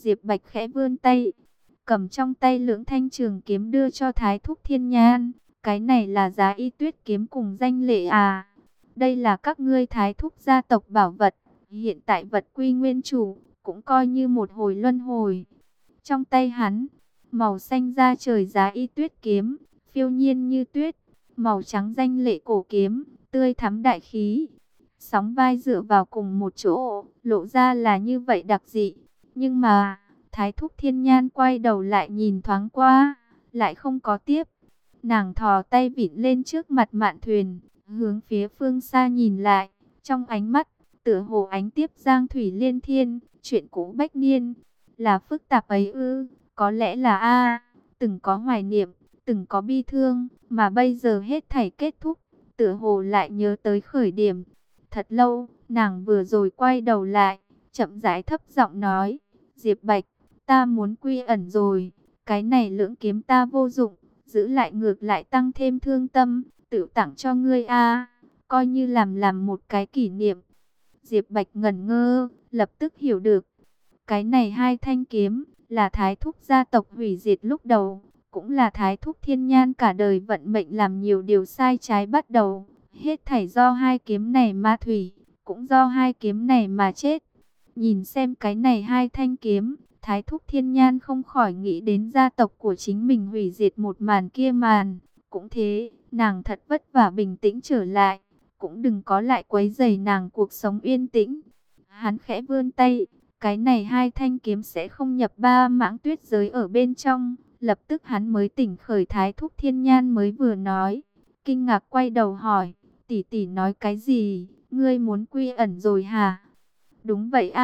Diệp Bạch khẽ vươn tay, cầm trong tay lưỡng thanh trường kiếm đưa cho Thái Thúc Thiên Nhan. Cái này là Giá Y Tuyết kiếm cùng danh lệ à? Đây là các ngươi Thái Thúc gia tộc bảo vật, hiện tại vật quy nguyên chủ, cũng coi như một hồi luân hồi. Trong tay hắn, màu xanh da trời Giá Y Tuyết kiếm, phiêu nhiên như tuyết, màu trắng danh lệ cổ kiếm, tươi thắm đại khí. Sóng vai dựa vào cùng một chỗ, lộ ra là như vậy đặc dị. Nhưng mà, Thái Thúc Thiên Nhan quay đầu lại nhìn thoáng qua, lại không có tiếp. Nàng thò tay vịn lên trước mặt mạn thuyền, hướng phía phương xa nhìn lại, trong ánh mắt, tựa hồ ánh tiếp giang thủy liên thiên, chuyện cũ bách niên. Là phức tạp ấy ư? Có lẽ là từng có hoài niệm, từng có bi thương, mà bây giờ hết thảy kết thúc, tựa hồ lại nhớ tới khởi điểm. Thật lâu, nàng vừa rồi quay đầu lại, chậm rãi thấp giọng nói, Diệp Bạch, ta muốn quy ẩn rồi, cái này lưỡng kiếm ta vô dụng, giữ lại ngược lại tăng thêm thương tâm, tự tặng cho ngươi coi như làm một cái kỷ niệm. Diệp Bạch ngẩn ngơ, lập tức hiểu được, cái này hai thanh kiếm, là Thái Thúc gia tộc hủy diệt lúc đầu, cũng là Thái Thúc Thiên Nhan cả đời vận mệnh làm nhiều điều sai trái bắt đầu. Hết thảy do hai kiếm này mà thủy, cũng do hai kiếm này mà chết. Nhìn xem cái này hai thanh kiếm, Thái Thúc Thiên Nhan không khỏi nghĩ đến gia tộc của chính mình hủy diệt một màn kia màn. Cũng thế, nàng thật vất vả bình tĩnh trở lại, cũng đừng có lại quấy rầy nàng cuộc sống yên tĩnh. Hắn khẽ vươn tay, cái này hai thanh kiếm sẽ không nhập ba mãng tuyết giới ở bên trong. Lập tức hắn mới tỉnh khởi. Thái Thúc Thiên Nhan mới vừa nói, kinh ngạc quay đầu hỏi, tỷ tỷ nói cái gì, ngươi muốn quy ẩn rồi hả? Đúng vậy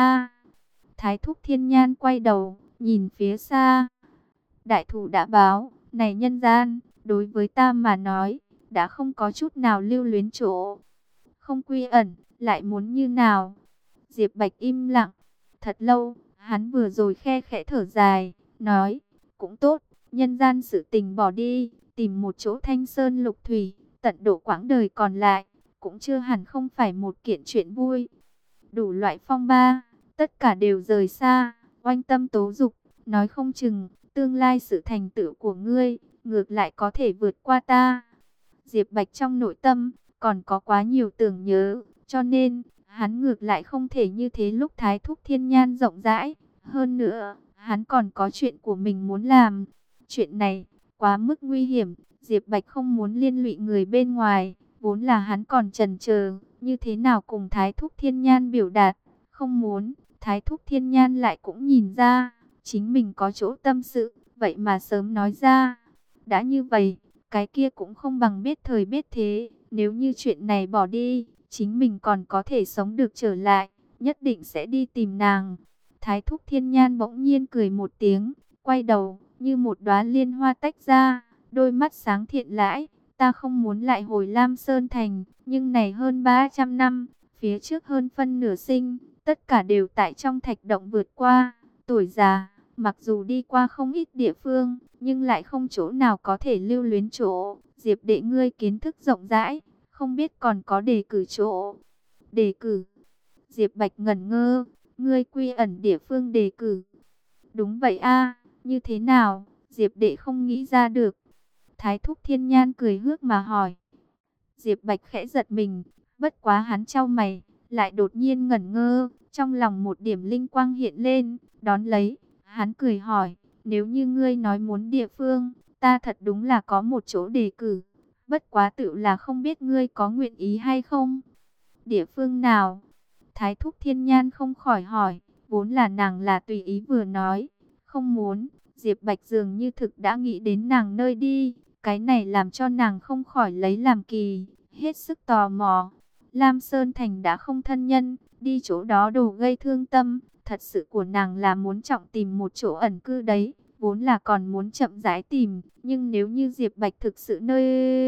Thái Thúc Thiên Nhan quay đầu, nhìn phía xa. Đại thủ đã báo, này nhân gian, đối với ta mà nói, đã không có chút nào lưu luyến chỗ. Không quy ẩn, lại muốn như nào? Diệp Bạch im lặng, thật lâu, hắn vừa rồi khe khẽ thở dài, nói, cũng tốt, nhân gian sự tình bỏ đi, tìm một chỗ thanh sơn lục thủy, tận độ quãng đời còn lại, cũng chưa hẳn không phải một kiện chuyện vui. Đủ loại phong ba, tất cả đều rời xa, oanh tâm tố dục, nói không chừng, tương lai sự thành tựu của ngươi, ngược lại có thể vượt qua ta. Diệp Bạch trong nội tâm, còn có quá nhiều tưởng nhớ, cho nên, hắn ngược lại không thể như thế lúc Thái Thúc Thiên Nhan rộng rãi. Hơn nữa, hắn còn có chuyện của mình muốn làm. Chuyện này, quá mức nguy hiểm, Diệp Bạch không muốn liên lụy người bên ngoài. Vốn là hắn còn chần chờ, như thế nào cùng Thái Thúc Thiên Nhan biểu đạt. Không muốn, Thái Thúc Thiên Nhan lại cũng nhìn ra, chính mình có chỗ tâm sự, vậy mà sớm nói ra. Đã như vậy, cái kia cũng không bằng biết thời biết thế. Nếu như chuyện này bỏ đi, chính mình còn có thể sống được trở lại, nhất định sẽ đi tìm nàng. Thái Thúc Thiên Nhan bỗng nhiên cười một tiếng, quay đầu, như một đóa liên hoa tách ra, đôi mắt sáng thiện lãi. Ta không muốn lại hồi Lam Sơn Thành, nhưng này hơn 300 năm, phía trước hơn phân nửa sinh, tất cả đều tại trong thạch động vượt qua. Tuổi già, mặc dù đi qua không ít địa phương, nhưng lại không chỗ nào có thể lưu luyến chỗ. Diệp đệ ngươi kiến thức rộng rãi, không biết còn có đề cử chỗ. Đề cử? Diệp Bạch ngẩn ngơ, ngươi quy ẩn địa phương đề cử? Đúng vậy như thế nào? Diệp đệ không nghĩ ra được. Thái Thúc Thiên Nhan cười hước mà hỏi. Diệp Bạch khẽ giật mình, bất quá hắn chau mày, lại đột nhiên ngẩn ngơ, trong lòng một điểm linh quang hiện lên, đón lấy, hắn cười hỏi, nếu như ngươi nói muốn địa phương, ta thật đúng là có một chỗ đề cử, bất quá tự là không biết ngươi có nguyện ý hay không. Địa phương nào? Thái Thúc Thiên Nhan không khỏi hỏi, vốn là nàng là tùy ý vừa nói, không muốn. Diệp Bạch dường như thực đã nghĩ đến nàng nơi đi, cái này làm cho nàng không khỏi lấy làm kỳ, hết sức tò mò. Lam Sơn Thành đã không thân nhân, đi chỗ đó đồ gây thương tâm, thật sự của nàng là muốn trọng tìm một chỗ ẩn cư đấy, vốn là còn muốn chậm rãi tìm, nhưng nếu như Diệp Bạch thực sự nơi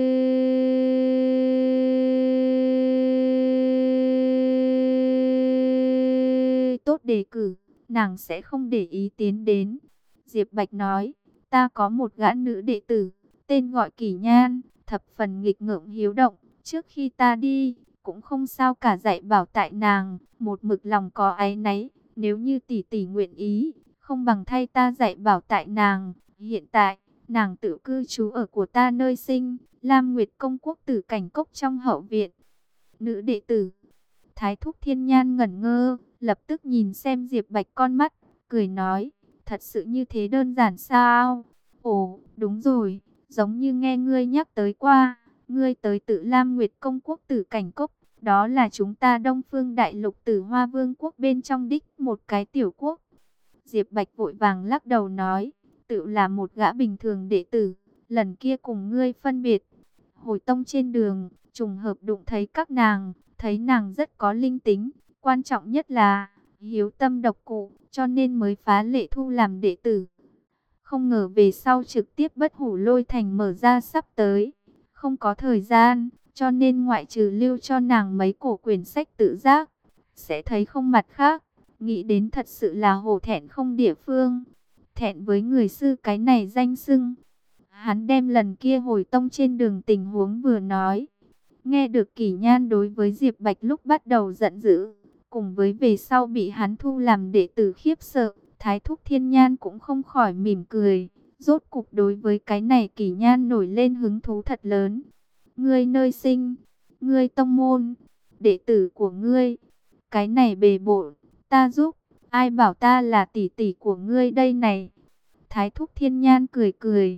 tốt đề cử, nàng sẽ không để ý tiến đến. Diệp Bạch nói, ta có một gã nữ đệ tử, tên gọi Kỷ Nhan, thập phần nghịch ngợm hiếu động, trước khi ta đi, cũng không sao cả dạy bảo tại nàng, một mực lòng có áy náy, nếu như tỷ tỷ nguyện ý, không bằng thay ta dạy bảo tại nàng. Hiện tại, nàng tự cư trú ở của ta nơi sinh, Lam Nguyệt Công Quốc Tử Cảnh Cốc trong hậu viện. Nữ đệ tử. Thái thúc Thiên Nhan ngẩn ngơ, lập tức nhìn xem Diệp Bạch con mắt, cười nói, thật sự như thế đơn giản sao? Ồ, đúng rồi, giống như nghe ngươi nhắc tới qua, ngươi tới tự Lam Nguyệt Công Quốc Tử Cảnh Cốc, đó là chúng ta Đông Phương Đại Lục Tử Hoa Vương quốc bên trong đích một cái tiểu quốc. Diệp Bạch vội vàng lắc đầu nói, tự là một gã bình thường đệ tử, lần kia cùng ngươi phân biệt. Hồi tông trên đường, trùng hợp đụng thấy các nàng, thấy nàng rất có linh tính, quan trọng nhất là hiếu tâm độc cụ, cho nên mới phá lệ thu làm đệ tử. Không ngờ về sau trực tiếp Bất Hủ Lôi Thành mở ra sắp tới, không có thời gian, cho nên ngoại trừ lưu cho nàng mấy cổ quyển sách tự giác, sẽ thấy không mặt khác. Nghĩ đến thật sự là hổ thẹn không địa phương, thẹn với người sư cái này danh xưng. Hắn đem lần kia hồi tông trên đường tình huống vừa nói. Nghe được Kỷ Nhan đối với Diệp Bạch lúc bắt đầu giận dữ, cùng với về sau bị hắn thu làm đệ tử khiếp sợ, Thái thúc Thiên Nhan cũng không khỏi mỉm cười. Rốt cục đối với cái này Kỷ Nhan nổi lên hứng thú thật lớn. Ngươi nơi sinh, ngươi tông môn, đệ tử của ngươi, cái này bề bộn, ta giúp, ai bảo ta là tỷ tỷ của ngươi đây này. Thái thúc Thiên Nhan cười cười.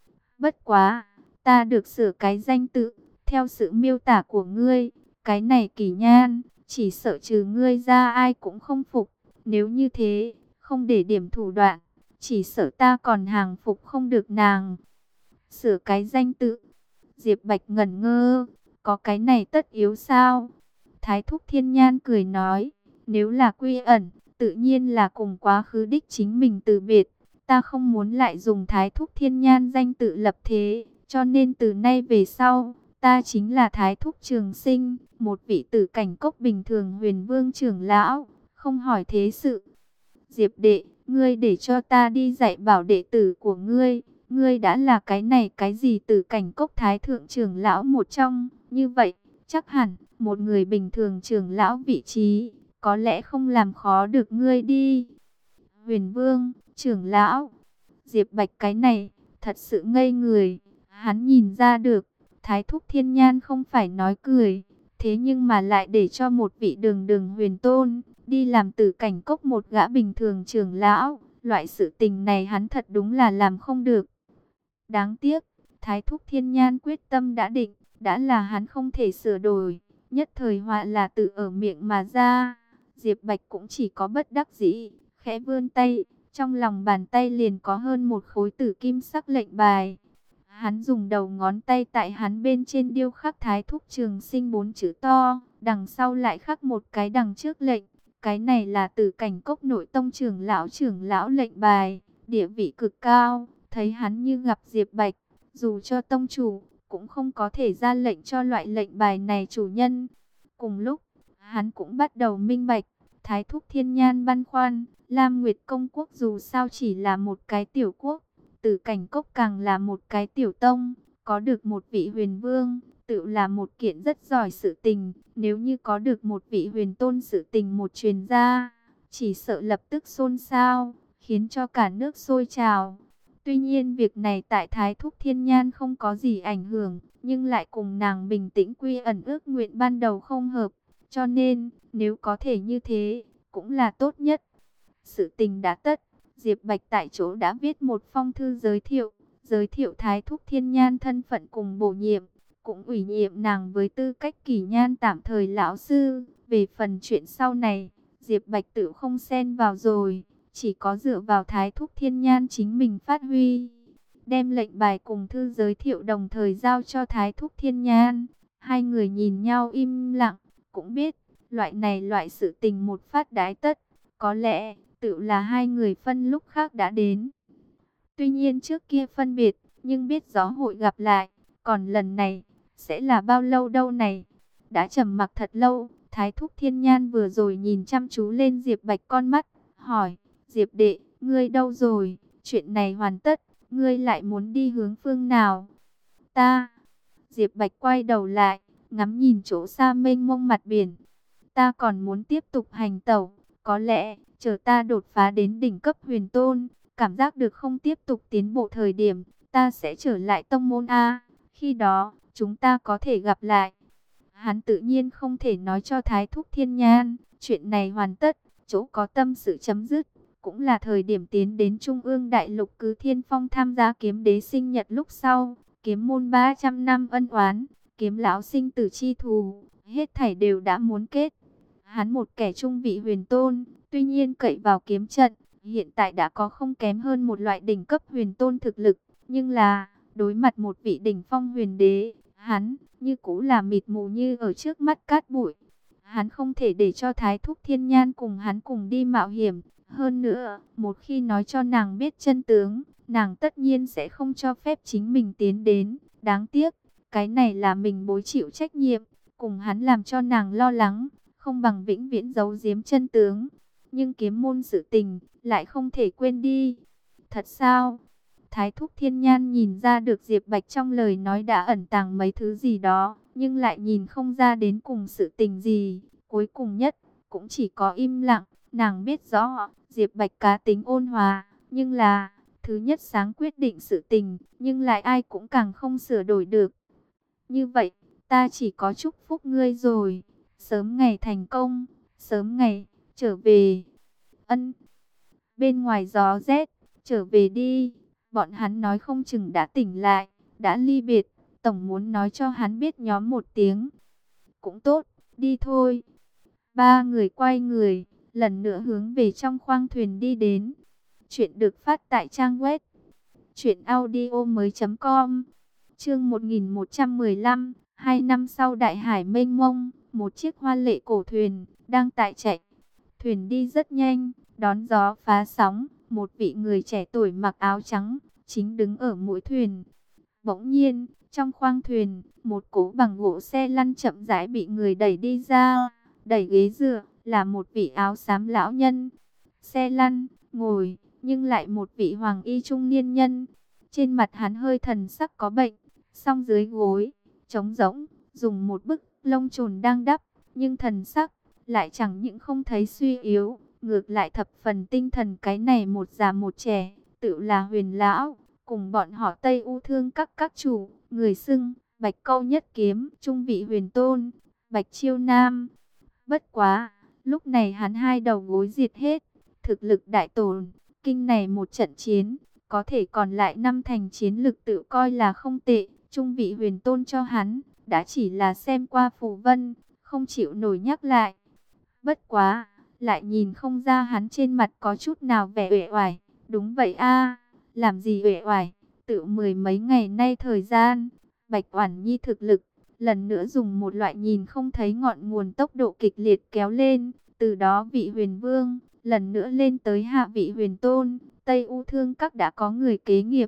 Bất quá, ta được sửa cái danh tự, theo sự miêu tả của ngươi, cái này Kỷ Nhan, chỉ sợ trừ ngươi ra ai cũng không phục. Nếu như thế, không để điểm thủ đoạn, chỉ sợ ta còn hàng phục không được nàng. Sửa cái danh tự. Diệp Bạch ngẩn ngơ, có cái này tất yếu sao? Thái thúc Thiên Nhan cười nói, nếu là quy ẩn, tự nhiên là cùng quá khứ đích chính mình từ biệt. Ta không muốn lại dùng Thái thúc Thiên Nhan danh tự lập thế, cho nên từ nay về sau, ta chính là Thái thúc Trường Sinh, một vị tử cảnh cốc bình thường huyền vương trưởng lão, không hỏi thế sự. Diệp đệ, ngươi để cho ta đi dạy bảo đệ tử của ngươi, ngươi đã là cái này cái gì tử cảnh cốc thái thượng trưởng lão một trong, như vậy, chắc hẳn, một người bình thường trưởng lão vị trí, có lẽ không làm khó được ngươi đi. Huyền vương, trưởng lão, Diệp Bạch cái này, thật sự ngây người, hắn nhìn ra được, Thái thúc Thiên Nhan không phải nói cười, thế nhưng mà lại để cho một vị đường đường huyền tôn, đi làm tử cảnh cốc một gã bình thường trưởng lão, loại sự tình này hắn thật đúng là làm không được. Đáng tiếc, Thái thúc Thiên Nhan quyết tâm đã định, đã là hắn không thể sửa đổi, nhất thời họa là tự ở miệng mà ra. Diệp Bạch cũng chỉ có bất đắc dĩ, khẽ vươn tay, trong lòng bàn tay liền có hơn một khối tử kim sắc lệnh bài. Hắn dùng đầu ngón tay tại hắn bên trên điêu khắc Thái thúc Trường Sinh 4 chữ to, đằng sau lại khắc một cái đằng trước lệnh. Cái này là Tử Cảnh Cốc nội tông trưởng lão lệnh bài, địa vị cực cao. Thấy hắn như gặp Diệp Bạch, dù cho tông chủ cũng không có thể ra lệnh cho loại lệnh bài này chủ nhân. Cùng lúc, hắn cũng bắt đầu minh bạch, Thái thúc Thiên Nhan băn khoăn, Lam Nguyệt Công Quốc dù sao chỉ là một cái tiểu quốc, Tử Cảnh Cốc càng là một cái tiểu tông, có được một vị huyền vương, tự là một kiện rất giỏi sự tình. Nếu như có được một vị huyền tôn sự tình một truyền ra, chỉ sợ lập tức xôn xao, khiến cho cả nước sôi trào. Tuy nhiên việc này tại Thái thúc Thiên Nhan không có gì ảnh hưởng, nhưng lại cùng nàng bình tĩnh quy ẩn ước nguyện ban đầu không hợp. Cho nên, nếu có thể như thế, cũng là tốt nhất. Sự tình đã tất, Diệp Bạch tại chỗ đã viết một phong thư giới thiệu Thái thúc Thiên Nhan thân phận cùng bổ nhiệm, cũng ủy nhiệm nàng với tư cách Kỷ Nhan tạm thời lão sư. Về phần chuyện sau này, Diệp Bạch tự không xen vào rồi, chỉ có dựa vào Thái thúc Thiên Nhan chính mình phát huy. Đem lệnh bài cùng thư giới thiệu đồng thời giao cho Thái thúc Thiên Nhan. Hai người nhìn nhau im lặng, cũng biết, loại sự tình một phát đái tất, có lẽ tự là hai người phân lúc khác đã đến. Tuy nhiên trước kia phân biệt, nhưng biết rõ hội gặp lại, còn lần này, sẽ là bao lâu đâu này? Đã trầm mặc thật lâu, Thái thúc Thiên Nhan vừa rồi nhìn chăm chú lên Diệp Bạch con mắt, hỏi, Diệp đệ, ngươi đâu rồi? Chuyện này hoàn tất, ngươi lại muốn đi hướng phương nào? Ta. Diệp Bạch quay đầu lại, ngắm nhìn chỗ xa mênh mông mặt biển. Ta còn muốn tiếp tục hành tẩu, có lẽ Chờ ta đột phá đến đỉnh cấp huyền tôn, cảm giác được không tiếp tục tiến bộ thời điểm, ta sẽ trở lại tông môn A. Khi đó, chúng ta có thể gặp lại. Hắn tự nhiên không thể nói cho Thái Thúc Thiên Nhan, chuyện này hoàn tất, chỗ có tâm sự chấm dứt. Cũng là thời điểm tiến đến Trung ương Đại Lục Cứ Thiên Phong tham gia kiếm đế sinh nhật lúc sau, kiếm môn 300 năm ân oán, kiếm lão sinh tử chi thù, hết thảy đều đã muốn kết. Hắn một kẻ trung vị huyền tôn, tuy nhiên cậy vào kiếm trận, hiện tại đã có không kém hơn một loại đỉnh cấp huyền tôn thực lực, nhưng là đối mặt một vị đỉnh phong huyền đế, hắn như cũ là mịt mù như ở trước mắt cát bụi. Hắn không thể để cho Thái Thúc Thiên Nhan cùng hắn cùng đi mạo hiểm. Hơn nữa, một khi nói cho nàng biết chân tướng, nàng tất nhiên sẽ không cho phép chính mình tiến đến. Đáng tiếc, cái này là mình bối chịu trách nhiệm, cùng hắn làm cho nàng lo lắng, không bằng vĩnh viễn giấu giếm chân tướng. Nhưng kiếm môn sự tình, lại không thể quên đi. Thật sao? Thái Thúc Thiên Nhan nhìn ra được Diệp Bạch trong lời nói đã ẩn tàng mấy thứ gì đó, nhưng lại nhìn không ra đến cùng sự tình gì. Cuối cùng nhất, cũng chỉ có im lặng. Nàng biết rõ, Diệp Bạch cá tính ôn hòa, nhưng là, thứ nhất sáng quyết định sự tình, nhưng lại ai cũng càng không sửa đổi được. Như vậy, ta chỉ có chúc phúc ngươi rồi, sớm ngày thành công, sớm ngày trở về. Ân, bên ngoài gió rét, trở về đi. Bọn hắn nói không chừng đã tỉnh lại, đã ly biệt, tổng muốn nói cho hắn biết nhóm một tiếng. Cũng tốt, đi thôi. Ba người quay người, lần nữa hướng về trong khoang thuyền đi đến. Chuyện được phát tại trang web truyệnaudiomoi.com. Chương 1115, 2 năm sau đại hải mênh mông, một chiếc hoa lệ cổ thuyền đang tại chạy. Thuyền đi rất nhanh, đón gió phá sóng, một vị người trẻ tuổi mặc áo trắng chính đứng ở mũi thuyền. Bỗng nhiên, trong khoang thuyền, một cỗ bằng gỗ xe lăn chậm rãi bị người đẩy đi ra. Đẩy ghế dựa là một vị áo xám lão nhân. Xe lăn, ngồi, nhưng lại một vị hoàng y trung niên nhân. Trên mặt hắn hơi thần sắc có bệnh, song dưới gối, trống rỗng, dùng một bức lông chồn đang đắp, nhưng thần sắc lại chẳng những không thấy suy yếu, ngược lại thập phần tinh thần. Cái này một già một trẻ, tự là Huyền lão, cùng bọn họ Tây U Thương các chủ, người xưng Bạch Câu Nhất Kiếm, trung vị huyền tôn, Bạch Chiêu Nam. Bất quá, lúc này hắn hai đầu gối diệt hết, thực lực đại tổn, kinh này một trận chiến, có thể còn lại năm thành chiến lực tự coi là không tệ, trung vị huyền tôn cho hắn, đã chỉ là xem qua phù vân, không chịu nổi nhắc lại. Bất quá, lại nhìn không ra hắn trên mặt có chút nào vẻ uể oải. Đúng vậy a, làm gì uể oải, tự mười mấy ngày nay thời gian, Bạch Oản Nhi thực lực lần nữa dùng một loại nhìn không thấy ngọn nguồn tốc độ kịch liệt kéo lên, từ đó vị huyền vương lần nữa lên tới hạ vị huyền tôn, Tây U Thương các đã có người kế nghiệp.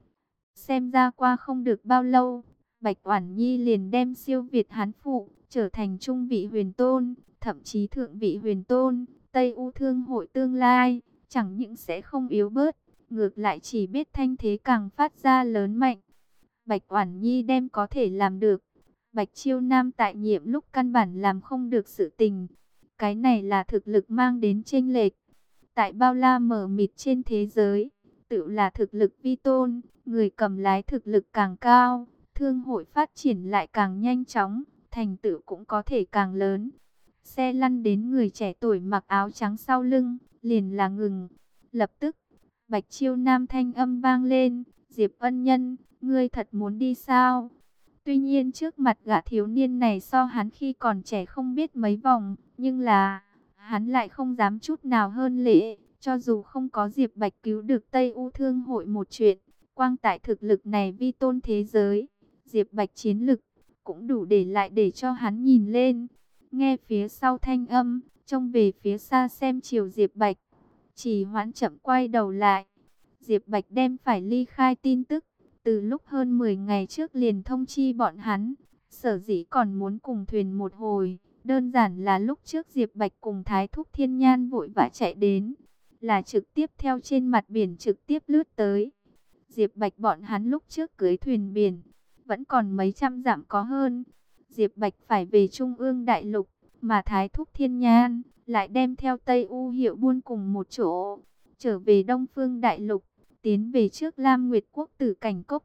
Xem ra qua không được bao lâu, Bạch Oản Nhi liền đem siêu việt hắn phụ, trở thành trung vị huyền tôn, thậm chí thượng vị huyền tôn. Tây U Thương hội tương lai chẳng những sẽ không yếu bớt, ngược lại chỉ biết thanh thế càng phát ra lớn mạnh. Bạch Oản Nhi đem có thể làm được, Bạch Chiêu Nam tại nhiệm lúc căn bản làm không được sự tình. Cái này là thực lực mang đến chênh lệch. Tại bao la mờ mịt trên thế giới, tự là thực lực vi tôn, người cầm lái thực lực càng cao, thương hội phát triển lại càng nhanh chóng, thành tựu cũng có thể càng lớn. Xe lăn đến người trẻ tuổi mặc áo trắng sau lưng, liền là ngừng. Lập tức, Bạch Chiêu Nam thanh âm vang lên, Diệp ân nhân, ngươi thật muốn đi sao? Tuy nhiên trước mặt gã thiếu niên này so hắn khi còn trẻ không biết mấy vòng, nhưng là hắn lại không dám chút nào hơn lễ. Cho dù không có Diệp Bạch cứu được Tây U Thương hội một chuyện, quang tại thực lực này vi tôn thế giới, Diệp Bạch chiến lực cũng đủ để lại để cho hắn nhìn lên. Nghe phía sau thanh âm, trông về phía xa xem chiều Diệp Bạch, chỉ hoãn chậm quay đầu lại. Diệp Bạch đem phải ly khai tin tức, từ lúc hơn 10 ngày trước liền thông chi bọn hắn, sở dĩ còn muốn cùng thuyền một hồi. Đơn giản là lúc trước Diệp Bạch cùng Thái Thúc Thiên Nhan vội vã chạy đến, là trực tiếp theo trên mặt biển trực tiếp lướt tới. Diệp Bạch bọn hắn lúc trước cưới thuyền biển, vẫn còn mấy trăm dặm có hơn. Diệp Bạch phải về Trung ương Đại Lục, mà Thái Thúc Thiên Nhan lại đem theo Tây U Hiệu Buôn cùng một chỗ, trở về Đông Phương Đại Lục, tiến về trước Lam Nguyệt Quốc Tử Cảnh Cốc.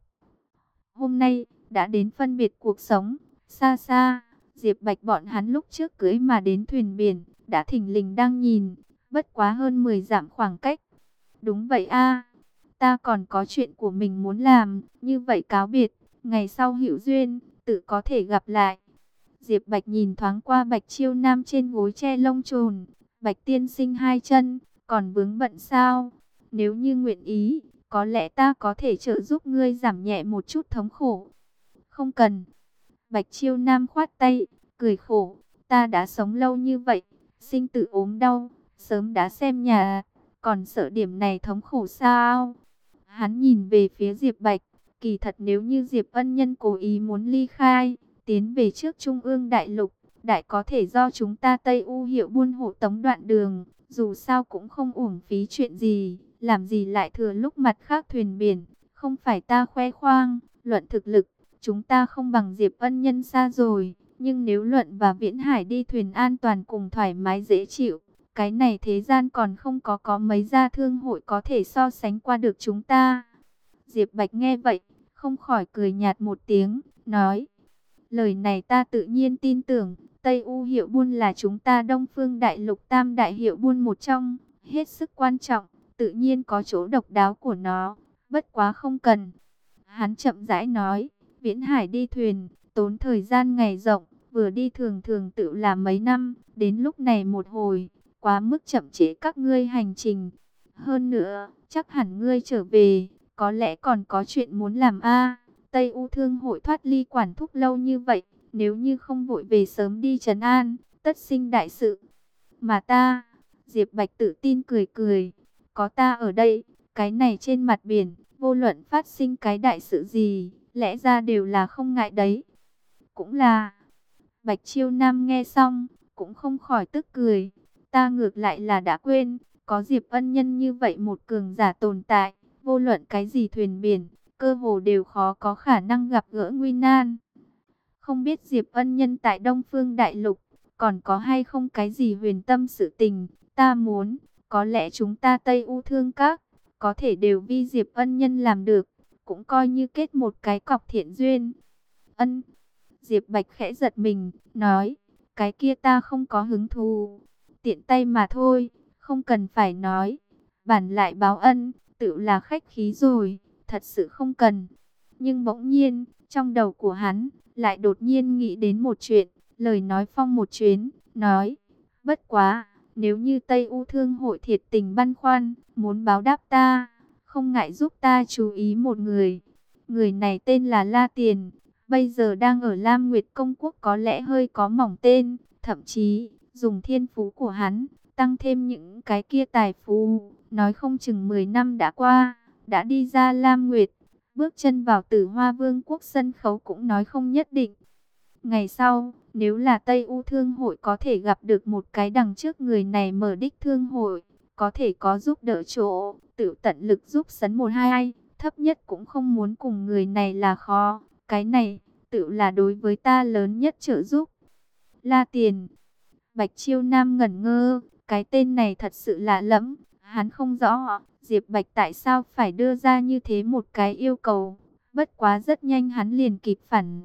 Hôm nay, đã đến phân biệt cuộc sống, xa xa, Diệp Bạch bọn hắn lúc trước cưới mà đến thuyền biển, đã thình lình đang nhìn, bất quá hơn 10 dặm khoảng cách. Đúng vậy a, ta còn có chuyện của mình muốn làm, như vậy cáo biệt, ngày sau hữu duyên, tự có thể gặp lại. Diệp Bạch nhìn thoáng qua Bạch Chiêu Nam trên gối tre lông trồn, Bạch tiên sinh hai chân, còn vướng bận sao? Nếu như nguyện ý, có lẽ ta có thể trợ giúp ngươi giảm nhẹ một chút thống khổ. Không cần. Bạch Chiêu Nam khoát tay, cười khổ, ta đã sống lâu như vậy, sinh tử ốm đau, sớm đã xem nhà, còn sợ điểm này thống khổ sao? Hắn nhìn về phía Diệp Bạch, kỳ thật nếu như Diệp Ân Nhân cố ý muốn ly khai, tiến về trước Trung ương Đại Lục, đại có thể do chúng ta Tây U Hiệu Buôn hộ tống đoạn đường, dù sao cũng không uổng phí chuyện gì, làm gì lại thừa lúc mặt khác thuyền biển, không phải ta khoe khoang, luận thực lực, chúng ta không bằng Diệp Ân Nhân xa rồi, nhưng nếu luận và Viễn Hải đi thuyền an toàn cùng thoải mái dễ chịu, cái này thế gian còn không có mấy gia thương hội có thể so sánh qua được chúng ta. Diệp Bạch nghe vậy, không khỏi cười nhạt một tiếng, nói, lời này ta tự nhiên tin tưởng, Tây U Hiệu Buôn là chúng ta Đông Phương Đại Lục tam đại hiệu buôn một trong, hết sức quan trọng, tự nhiên có chỗ độc đáo của nó, bất quá không cần. Hắn chậm rãi nói, Viễn Hải đi thuyền, tốn thời gian ngày rộng, vừa đi thường thường tự là mấy năm, đến lúc này một hồi, quá mức chậm trễ các ngươi hành trình. Hơn nữa, chắc hẳn ngươi trở về, có lẽ còn có chuyện muốn làm a. Tây U Thương hội thoát ly quản thúc lâu như vậy, nếu như không vội về sớm đi trấn an, tất sinh đại sự. Mà ta, Diệp Bạch tự tin cười cười, có ta ở đây, cái này trên mặt biển, vô luận phát sinh cái đại sự gì, lẽ ra đều là không ngại đấy. Cũng là, Bạch Chiêu Nam nghe xong, cũng không khỏi tức cười, ta ngược lại là đã quên, có Diệp Ân Nhân như vậy một cường giả tồn tại, vô luận cái gì thuyền biển, cơ hồ đều khó có khả năng gặp gỡ nguy nan. Không biết Diệp Ân Nhân tại Đông Phương Đại Lục, còn có hay không cái gì huyền tâm sự tình, ta muốn, có lẽ chúng ta Tây U Thương Các, có thể đều vì Diệp Ân Nhân làm được, cũng coi như kết một cái cọc thiện duyên. Ân, Diệp Bạch khẽ giật mình, nói, cái kia ta không có hứng thú, tiện tay mà thôi, không cần phải nói, bản lại báo ân, tự là khách khí rồi, thật sự không cần. Nhưng bỗng nhiên, trong đầu của hắn, lại đột nhiên nghĩ đến một chuyện, lời nói phong một chuyến, nói, bất quá, nếu như Tây U Thương hội thiệt tình băn khoăn, muốn báo đáp ta, không ngại giúp ta chú ý một người. Người này tên là La Tiền, bây giờ đang ở Lam Nguyệt Công Quốc có lẽ hơi có mỏng tên, thậm chí, dùng thiên phú của hắn, tăng thêm những cái kia tài phú, nói không chừng 10 năm đã qua, đã đi ra Lam Nguyệt, bước chân vào Tử Hoa Vương quốc sân khấu cũng nói không nhất định. Ngày sau, nếu là Tây U Thương hội có thể gặp được một cái đằng trước người này mở đích thương hội, có thể có giúp đỡ chỗ, tự tận lực giúp sấn một hai, thấp nhất cũng không muốn cùng người này là khó. Cái này, tự là đối với ta lớn nhất trợ giúp. La Tiền. Bạch Chiêu Nam ngẩn ngơ, cái tên này thật sự lạ lẫm, hắn không rõ Diệp Bạch tại sao phải đưa ra như thế một cái yêu cầu, bất quá rất nhanh hắn liền kịp phản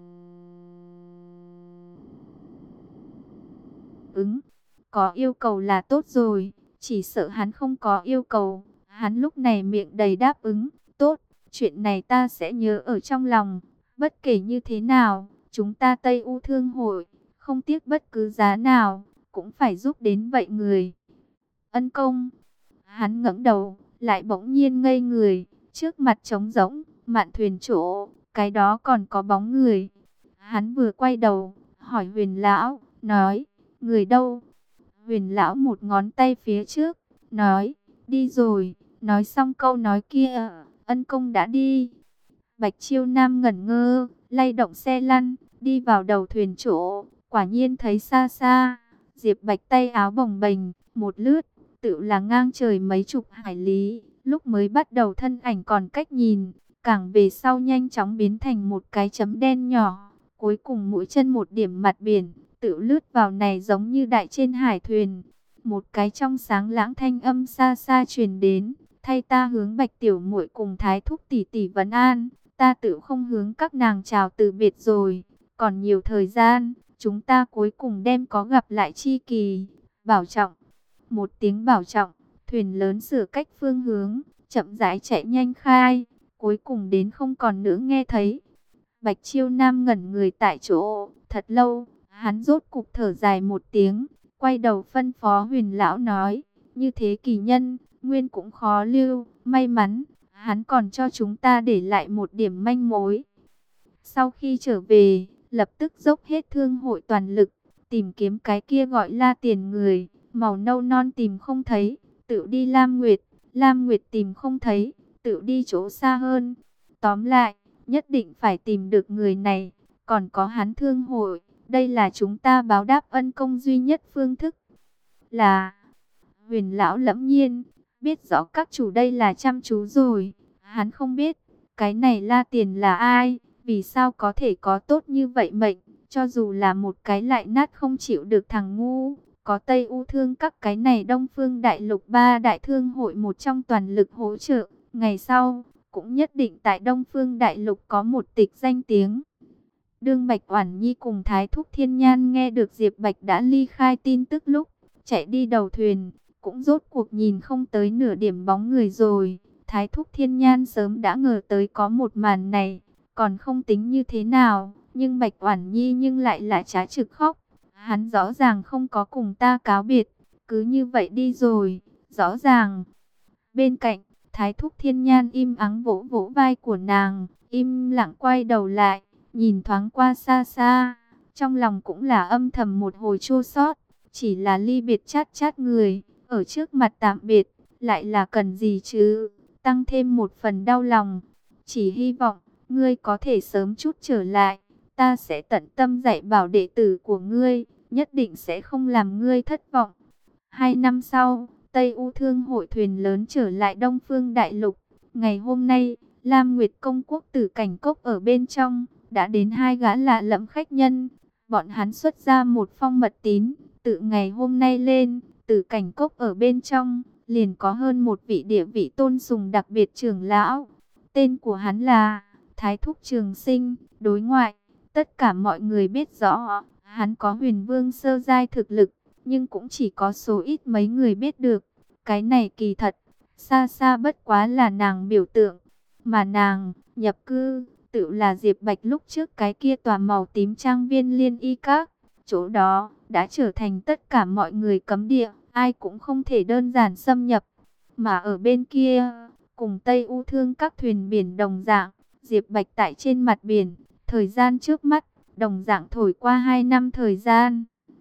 ứng, có yêu cầu là tốt rồi, chỉ sợ hắn không có yêu cầu, hắn lúc này miệng đầy đáp ứng, tốt, chuyện này ta sẽ nhớ ở trong lòng, bất kể như thế nào, chúng ta Tây U Thương hội, không tiếc bất cứ giá nào, cũng phải giúp đến vậy người. Ân công. Hắn ngẩng đầu, lại bỗng nhiên ngây người, trước mặt trống rỗng, mạn thuyền chỗ, cái đó còn có bóng người. Hắn vừa quay đầu, hỏi Huyền lão, nói, người đâu? Huyền lão một ngón tay phía trước, nói, đi rồi. Nói xong câu nói kia, ân công đã đi. Bạch Chiêu Nam ngẩn ngơ, lay động xe lăn, đi vào đầu thuyền chỗ, quả nhiên thấy xa xa, Diệp Bạch tay áo bồng bềnh, một lướt, tự là ngang trời mấy chục hải lý, lúc mới bắt đầu thân ảnh còn cách nhìn, càng về sau nhanh chóng biến thành một cái chấm đen nhỏ, cuối cùng mũi chân một điểm mặt biển, tự lướt vào này giống như đại trên hải thuyền. Một cái trong sáng lãng thanh âm xa xa truyền đến, thay ta hướng Bạch tiểu muội cùng Thái thúc tỷ tỷ vấn an, ta tự không hướng các nàng chào từ biệt rồi, còn nhiều thời gian, chúng ta cuối cùng đem có gặp lại chi kỳ. Bảo trọng. Một tiếng bảo trọng, thuyền lớn sửa cách phương hướng, chậm rãi chạy nhanh khai, cuối cùng đến không còn nữa nghe thấy. Bạch Chiêu Nam ngẩn người tại chỗ, thật lâu, hắn rốt cục thở dài một tiếng, quay đầu phân phó Huyền lão nói, như thế kỳ nhân, nguyên cũng khó lưu, may mắn, hắn còn cho chúng ta để lại một điểm manh mối. Sau khi trở về, lập tức dốc hết thương hội toàn lực, tìm kiếm cái kia gọi La Tiền người, màu nâu non tìm không thấy, tự đi Lam Nguyệt tìm không thấy, tự đi chỗ xa hơn. Tóm lại, nhất định phải tìm được người này, còn có hắn thương hội, đây là chúng ta báo đáp ân công duy nhất phương thức. Là, Huyền lão lẫm nhiên, biết rõ các chủ đây là chăm chú rồi, hắn không biết, cái này La Tiền là ai, vì sao có thể có tốt như vậy mệnh, cho dù là một cái lại nát không chịu được thằng ngu. Có Tây U Thương các cái này Đông Phương Đại Lục ba đại thương hội một trong toàn lực hỗ trợ, ngày sau cũng nhất định tại Đông Phương Đại Lục có một tịch danh tiếng. Đương Bạch Oản Nhi cùng Thái thúc Thiên Nhan nghe được Diệp Bạch đã ly khai tin tức lúc chạy đi đầu thuyền, cũng rốt cuộc nhìn không tới nửa điểm bóng người rồi. Thái thúc Thiên Nhan sớm đã ngờ tới có một màn này, còn không tính như thế nào, nhưng Bạch Oản Nhi nhưng lại là trá trực khóc. Hắn rõ ràng không có cùng ta cáo biệt, cứ như vậy đi rồi, rõ ràng. Bên cạnh, Thái thúc Thiên Nhan im ắng vỗ vỗ vai của nàng, im lặng quay đầu lại, nhìn thoáng qua xa xa, trong lòng cũng là âm thầm một hồi chua xót, chỉ là ly biệt chát chát người, ở trước mặt tạm biệt, lại là cần gì chứ, tăng thêm một phần đau lòng, chỉ hy vọng, ngươi có thể sớm chút trở lại, ta sẽ tận tâm dạy bảo đệ tử của ngươi, nhất định sẽ không làm ngươi thất vọng. 2 năm sau, Tây U Thương hội thuyền lớn trở lại Đông Phương Đại Lục. Ngày hôm nay, Lam Nguyệt Công Quốc Tử Cảnh Cốc ở bên trong, đã đến 2 gã lạ lẫm khách nhân. Bọn hắn xuất ra một phong mật tín, từ ngày hôm nay lên, Tử Cảnh Cốc ở bên trong, liền có hơn một vị địa vị tôn sùng đặc biệt trưởng lão. Tên của hắn là Thái Thúc Trường Sinh, đối ngoại. Tất cả mọi người biết rõ, hắn có huyền vương sơ giai thực lực, nhưng cũng chỉ có số ít mấy người biết được. Cái này kỳ thật, xa xa bất quá là nàng biểu tượng. Mà nàng, nhập cư, tự là Diệp Bạch lúc trước cái kia tòa màu tím trang viên Liên Y Các. Chỗ đó, đã trở thành tất cả mọi người cấm địa, ai cũng không thể đơn giản xâm nhập. Mà ở bên kia, cùng Tây U Thương các thuyền biển đồng dạng, Diệp Bạch tại trên mặt biển, thời gian trước mắt, đồng dạng thổi qua 2 năm thời gian.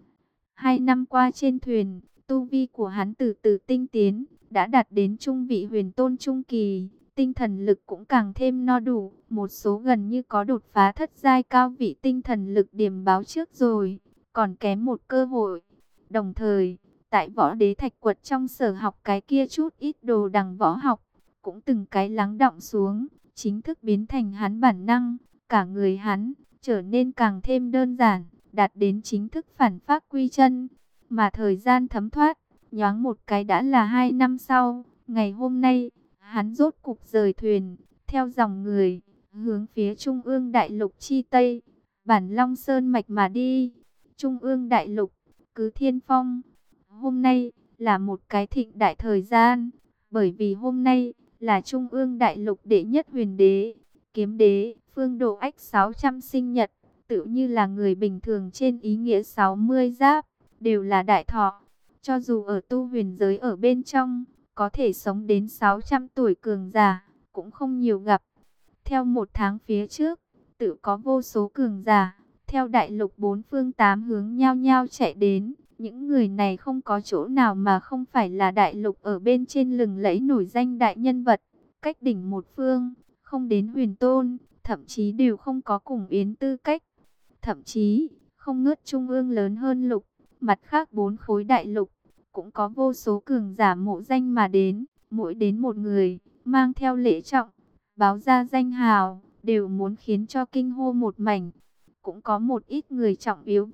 2 năm qua trên thuyền, tu vi của hắn từ từ tinh tiến, đã đạt đến trung vị huyền tôn trung kỳ, tinh thần lực cũng càng thêm no đủ, một số gần như có đột phá thất giai cao vị tinh thần lực điểm báo trước rồi, còn kém một cơ hội. Đồng thời, tại Võ Đế Thạch Quật trong sở học cái kia chút ít đồ đằng võ học, cũng từng cái lắng đọng xuống, chính thức biến thành hắn bản năng, cả người hắn trở nên càng thêm đơn giản, đạt đến chính thức phản phác quy chân. Mà thời gian thấm thoát, nhoáng một cái đã là 2 năm sau, ngày hôm nay, hắn rốt cục rời thuyền, theo dòng người, hướng phía Trung ương Đại Lục chi Tây, Bản Long Sơn Mạch mà đi. Trung ương Đại Lục, cứ Thiên Phong. Hôm nay, là một cái thịnh đại thời gian, bởi vì hôm nay, là Trung ương Đại Lục đệ nhất huyền đế, kiếm đế, Phương Độ Ách 600 sinh nhật, tự như là người bình thường trên ý nghĩa 60 giáp, đều là đại thọ. Cho dù ở tu huyền giới ở bên trong, có thể sống đến 600 tuổi cường giả, cũng không nhiều gặp. Theo 1 tháng phía trước, tự có vô số cường giả, theo đại lục 4 phương 8 hướng nhau nhau chạy đến. Những người này không có chỗ nào mà không phải là đại lục ở bên trên lừng lẫy nổi danh đại nhân vật, cách đỉnh một phương, không đến huyền tôn, thậm chí đều không có cùng yến tư cách. Thậm chí, không ngớt trung ương lớn hơn lục, mặt khác 4 khối đại lục, cũng có vô số cường giả mộ danh mà đến, mỗi đến một người, mang theo lễ trọng, báo ra danh hào, đều muốn khiến cho kinh hô một mảnh. Cũng có một ít người trọng yếu vật,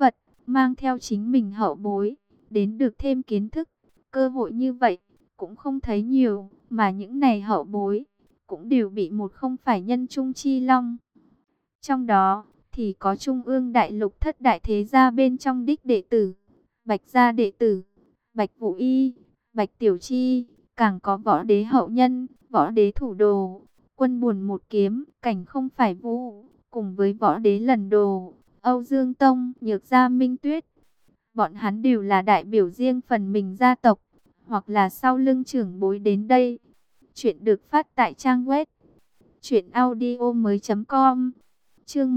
mang theo chính mình hậu bối, đến được thêm kiến thức. Cơ hội như vậy cũng không thấy nhiều, mà những này hậu bối cũng đều bị một không phải nhân trung chi long. Trong đó thì có Trung ương đại lục thất đại thế gia bên trong đích đệ tử, Bạch gia đệ tử, Bạch Vũ Y, Bạch Tiểu Chi, càng có võ đế hậu nhân, võ đế thủ đồ, quân buồn một kiếm, cảnh không phải vũ, cùng với võ đế lần đồ, Âu Dương Tông, Nhược Gia Minh Tuyết. Bọn hắn đều là đại biểu riêng phần mình gia tộc, hoặc là sau lưng trưởng bối đến đây. Chuyện được phát tại trang web truyệnaudiomoi.com. Chương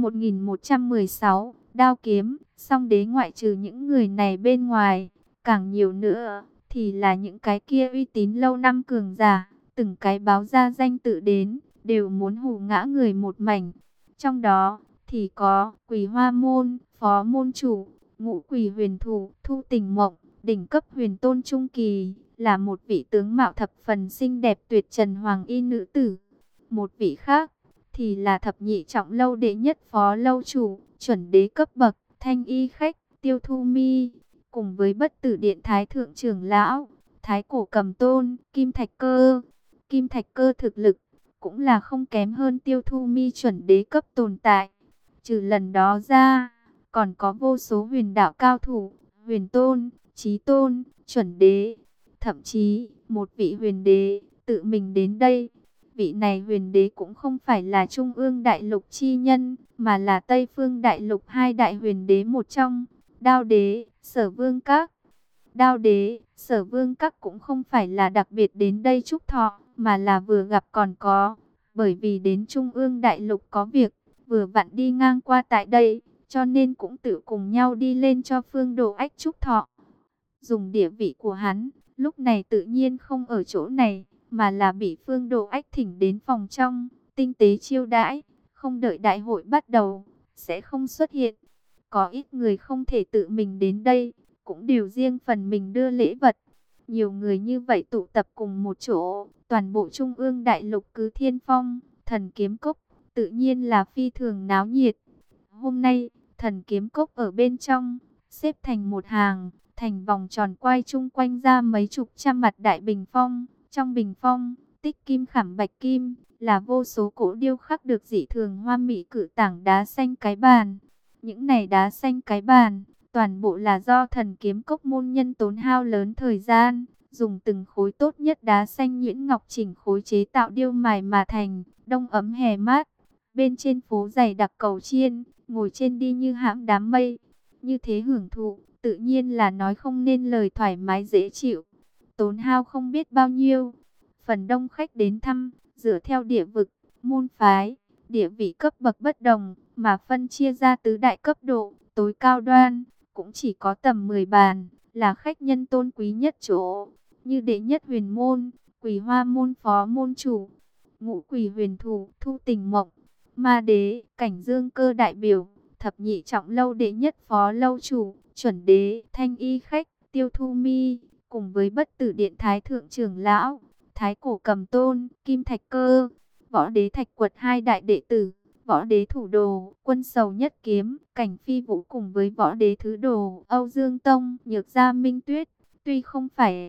1116, đao kiếm, song đế ngoại trừ những người này bên ngoài, càng nhiều nữa thì là những cái kia uy tín lâu năm cường giả, từng cái báo ra danh tự đến, đều muốn hù ngã người một mảnh. Trong đó thì có Quỳ Hoa môn phó môn chủ, Ngũ Quỳ huyền thủ Thu Tình Mộng, đỉnh cấp huyền tôn trung kỳ, là một vị tướng mạo thập phần xinh đẹp tuyệt trần hoàng y nữ tử. Một vị khác thì là thập nhị trọng lâu đệ nhất phó lâu chủ, chuẩn đế cấp bậc, thanh y khách, Tiêu Thu Mi, cùng với Bất Tử Điện thái thượng trưởng lão, Thái Cổ Cầm Tôn, Kim Thạch Cơ. Kim Thạch Cơ thực lực cũng là không kém hơn Tiêu Thu Mi chuẩn đế cấp tồn tại. Trừ lần đó ra, còn có vô số huyền đạo cao thủ, huyền tôn, chí tôn, chuẩn đế, thậm chí một vị huyền đế tự mình đến đây. Vị này huyền đế cũng không phải là Trung ương đại lục chi nhân, mà là Tây phương đại lục hai đại huyền đế một trong, Đao đế, Sở Vương Các. Đao đế, Sở Vương Các cũng không phải là đặc biệt đến đây chúc thọ, mà là vừa gặp còn có, bởi vì đến Trung ương đại lục có việc, vừa vặn đi ngang qua tại đây, cho nên cũng tự cùng nhau đi lên cho Phương Độ Ách chúc thọ. Dùng địa vị của hắn, lúc này tự nhiên không ở chỗ này, mà là bị Phương Độ Ách thỉnh đến phòng trong, tinh tế chiêu đãi, không đợi đại hội bắt đầu, sẽ không xuất hiện. Có ít người không thể tự mình đến đây, cũng đều riêng phần mình đưa lễ vật. Nhiều người như vậy tụ tập cùng một chỗ, toàn bộ Trung ương đại lục cứ Thiên Phong, Thần Kiếm Cốc, tự nhiên là phi thường náo nhiệt. Hôm nay, Thần Kiếm Cốc ở bên trong, xếp thành một hàng, thành vòng tròn quay chung quanh ra mấy chục trăm mặt đại bình phong. Trong bình phong, tích kim khảm bạch kim, là vô số cổ điêu khắc được dị thường hoa mỹ cự tảng đá xanh cái bàn. Những này đá xanh cái bàn, toàn bộ là do Thần Kiếm Cốc môn nhân tốn hao lớn thời gian, dùng từng khối tốt nhất đá xanh nhuyễn ngọc chỉnh khối chế tạo điêu mài mà thành, đông ấm hè mát. Bên trên phố dày đặc cầu chiên, ngồi trên đi như hãm đám mây. Như thế hưởng thụ, tự nhiên là nói không nên lời thoải mái dễ chịu. Tốn hao không biết bao nhiêu. Phần đông khách đến thăm, dựa theo địa vực, môn phái, địa vị cấp bậc bất đồng, mà phân chia ra tứ đại cấp độ, tối cao đoan, cũng chỉ có tầm 10 bàn, là khách nhân tôn quý nhất chỗ, như đệ nhất huyền môn, Quỳ Hoa môn phó môn chủ, Ngũ Quỳ huyền thủ, Thu Tình Mộng, Ma đế, Cảnh Dương Cơ đại biểu, thập nhị trọng lâu đệ nhất phó lâu chủ, chuẩn đế, thanh y khách, Tiêu Thu Mi, cùng với Bất Tử Điện thái thượng trưởng lão, Thái Cổ Cầm Tôn, Kim Thạch Cơ, võ đế Thạch Quật hai đại đệ tử, võ đế thủ đồ, Quân Sầu Nhất Kiếm, Cảnh Phi Vũ cùng với võ đế thứ đồ, Âu Dương Tông, Nhược Gia Minh Tuyết. Tuy không phải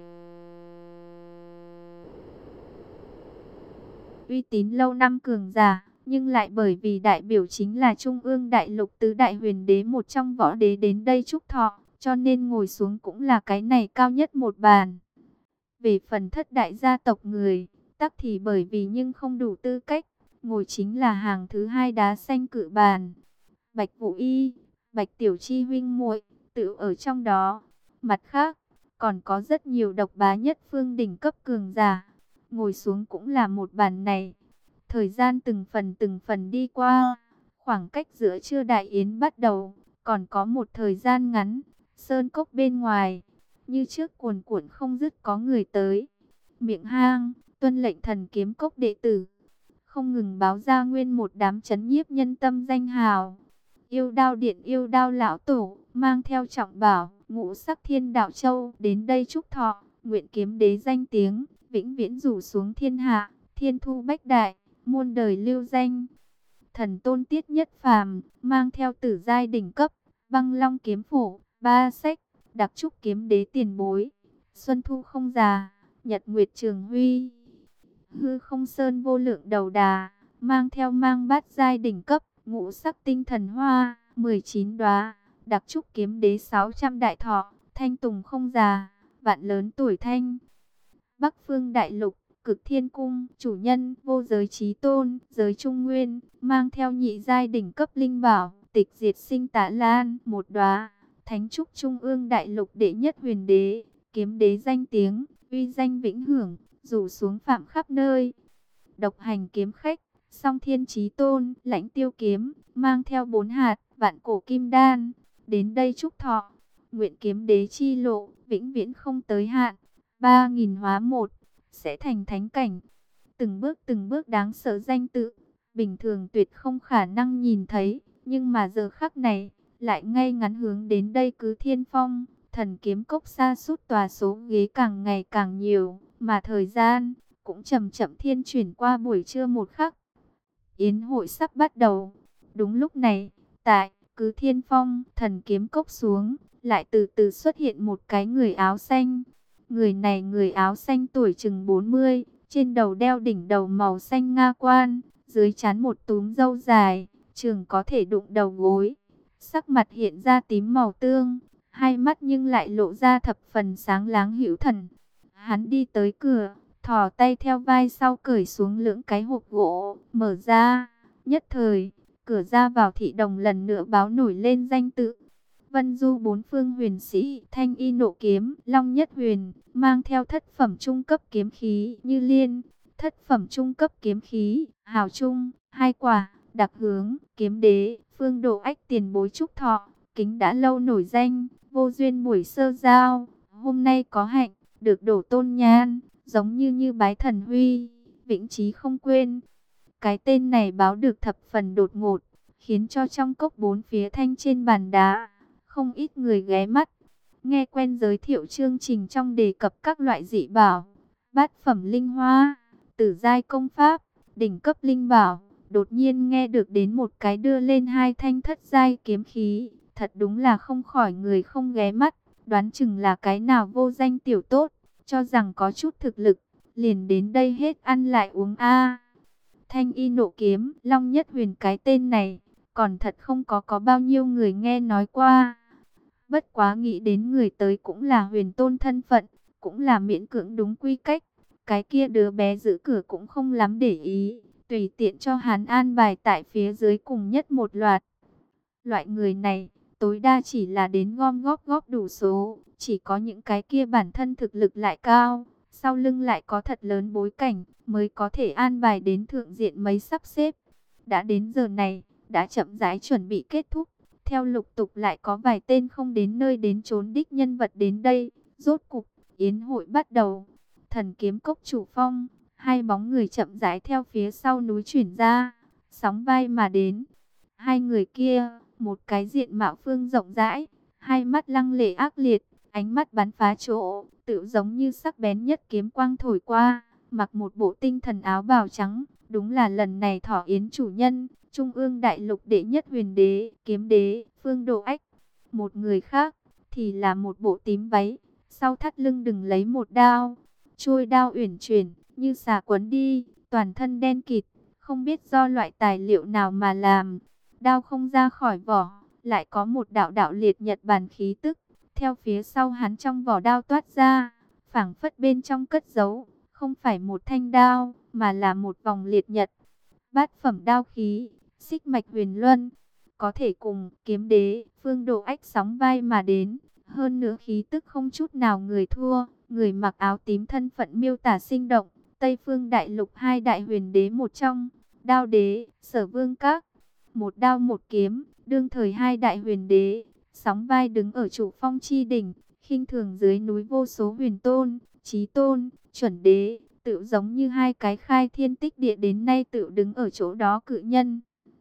uy tín lâu năm cường giả, nhưng lại bởi vì đại biểu chính là Trung ương đại lục tứ đại huyền đế một trong võ đế đến đây chúc thọ, cho nên ngồi xuống cũng là cái này cao nhất một bàn. Về phần thất đại gia tộc người, tắc thì bởi vì nhưng không đủ tư cách, ngồi chính là hàng thứ hai đá xanh cự bàn. Bạch Vũ Y, Bạch Tiểu Chi huynh muội tự ở trong đó. Mặt khác, còn có rất nhiều độc bá nhất phương đỉnh cấp cường giả, ngồi xuống cũng là một bàn này. Thời gian từng phần đi qua, khoảng cách giữa trưa đại yến bắt đầu, còn có một thời gian ngắn, sơn cốc bên ngoài, như trước cuồn cuộn không dứt có người tới. Miệng hang, tuân lệnh Thần Kiếm Cốc đệ tử, không ngừng báo ra nguyên một đám chấn nhiếp nhân tâm danh hào. Yêu Đao Điện Yêu Đao lão tổ, mang theo trọng bảo, ngũ sắc thiên đạo châu, đến đây chúc thọ, nguyện kiếm đế danh tiếng, vĩnh viễn rủ xuống thiên hạ, thiên thu bách đại, muôn đời lưu danh. Thần tôn Tiết Nhất Phàm, mang theo tử giai đỉnh cấp, Băng Long kiếm phổ, Ba sách, đặc trúc kiếm đế tiền bối. Xuân thu không già, nhật nguyệt trường huy. Hư không sơn vô lượng đầu đà, mang theo mang bát giai đỉnh cấp, ngũ sắc tinh thần hoa, 19 đóa, đặc trúc kiếm đế 600 đại thọ, thanh tùng không già, vạn lớn tuổi thanh. Bắc phương đại lục, Cực Thiên Cung, chủ nhân, vô giới chí tôn, giới trung nguyên, mang theo nhị giai đỉnh cấp linh bảo, tịch diệt sinh tả lan, một đóa, thánh trúc trung ương đại lục đệ nhất huyền đế, kiếm đế danh tiếng, uy danh vĩnh hưởng, rủ xuống phạm khắp nơi. Độc hành kiếm khách, song thiên chí tôn, lãnh tiêu kiếm, mang theo 4 hạt, vạn cổ kim đan, đến đây chúc thọ. Nguyện kiếm đế chi lộ, vĩnh viễn không tới hạn, 3000 hóa một, sẽ thành thánh cảnh. Từng bước đáng sợ danh tự, bình thường tuyệt không khả năng nhìn thấy, nhưng mà giờ khắc này, lại ngay ngắn hướng đến đây Cứ Thiên Phong. Thần kiếm cốc sa sút tòa số ghế càng ngày càng nhiều, mà thời gian cũng chậm chậm thiên chuyển qua buổi trưa một khắc. Yến hội sắp bắt đầu. Đúng lúc này, tại Cứ Thiên Phong, thần kiếm cốc xuống, lại từ từ xuất hiện một cái người áo xanh. Người này người áo xanh tuổi chừng 40, trên đầu đeo đỉnh đầu màu xanh nga quan, dưới trán một túm râu dài, chừng có thể đụng đầu gối. Sắc mặt hiện ra tím màu tương, hai mắt nhưng lại lộ ra thập phần sáng láng hữu thần. Hắn đi tới cửa, thò tay theo vai sau cởi xuống lưỡng cái hộp gỗ, mở ra. Nhất thời, cửa ra vào thị đồng lần nữa báo nổi lên danh tự. Vân du bốn phương huyền sĩ, thanh y nộ kiếm, long nhất huyền, mang theo thất phẩm trung cấp kiếm khí như liên, thất phẩm trung cấp kiếm khí, hào trung, 2 quả, đặc hướng, kiếm đế, phương độ ách tiền bối trúc thọ, kính đã lâu nổi danh, vô duyên buổi sơ giao, hôm nay có hạnh, được đổ tôn nhan, giống như bái thần huy, vĩnh chí không quên. Cái tên này báo được thập phần đột ngột, khiến cho trong cốc bốn phía thanh trên bàn đá, không ít người ghé mắt. Nghe quen giới thiệu chương trình trong đề cập các loại dị bảo, bát phẩm linh hoa, tử giai công pháp, đỉnh cấp linh bảo, đột nhiên nghe được đến một cái đưa lên 2 thanh thất giai kiếm khí, thật đúng là không khỏi người không ghé mắt, đoán chừng là cái nào vô danh tiểu tốt, cho rằng có chút thực lực, liền đến đây hết ăn lại uống a. Thanh y nộ kiếm, long nhất huyền, cái tên này, còn thật không có bao nhiêu người nghe nói qua. Bất quá nghĩ đến người tới cũng là huyền tôn thân phận, cũng là miễn cưỡng đúng quy cách. Cái kia đứa bé giữ cửa cũng không lắm để ý, tùy tiện cho hắn an bài tại phía dưới cùng nhất một loạt. Loại người này, tối đa chỉ là đến gom góp đủ số, chỉ có những cái kia bản thân thực lực lại cao, sau lưng lại có thật lớn bối cảnh, mới có thể an bài đến thượng diện mấy sắp xếp. Đã đến giờ này, đã chậm rãi chuẩn bị kết thúc. Theo lục tục lại có vài tên không đến nơi đến chốn đích nhân vật đến đây. Rốt cục, yến hội bắt đầu. Thần kiếm cốc chủ phong, 2 bóng người chậm rãi theo phía sau núi chuyển ra, sóng vai mà đến. 2 người kia, một cái diện mạo phương rộng rãi, 2 mắt lăng lệ ác liệt, ánh mắt bắn phá chỗ, tự giống như sắc bén nhất kiếm quang thổi qua, mặc một bộ tinh thần áo bào trắng, đúng là lần này thọ yến chủ nhân, Trung ương đại lục đệ nhất huyền đế, kiếm đế, Phương Độ Ách. Một người khác, thì là một bộ tím váy, sau thắt lưng đừng lấy một đao, chuôi đao uyển chuyển, như xà quấn đi, toàn thân đen kịt, không biết do loại tài liệu nào mà làm. Đao không ra khỏi vỏ, lại có một đạo đạo liệt nhật bản khí tức, theo phía sau hắn trong vỏ đao toát ra, phảng phất bên trong cất giấu, không phải một thanh đao, mà là một vòng liệt nhật. Bát phẩm đao khí, xích mạch huyền luân, có thể cùng kiếm đế, Phương Độ Ách sóng vai mà đến. Hơn nữa khí tức không chút nào người thua, người mặc áo tím thân phận miêu tả sinh động, Tây Phương Đại Lục 2 đại huyền đế một trong, Đao đế, Sở Vương Các, một đao một kiếm, đương thời 2 đại huyền đế, sóng vai đứng ở chủ phong chi đỉnh, khinh thường dưới núi vô số huyền tôn, chí tôn, chuẩn đế, tự giống như 2 cái khai thiên tích địa đến nay tự đứng ở chỗ đó cự nhân.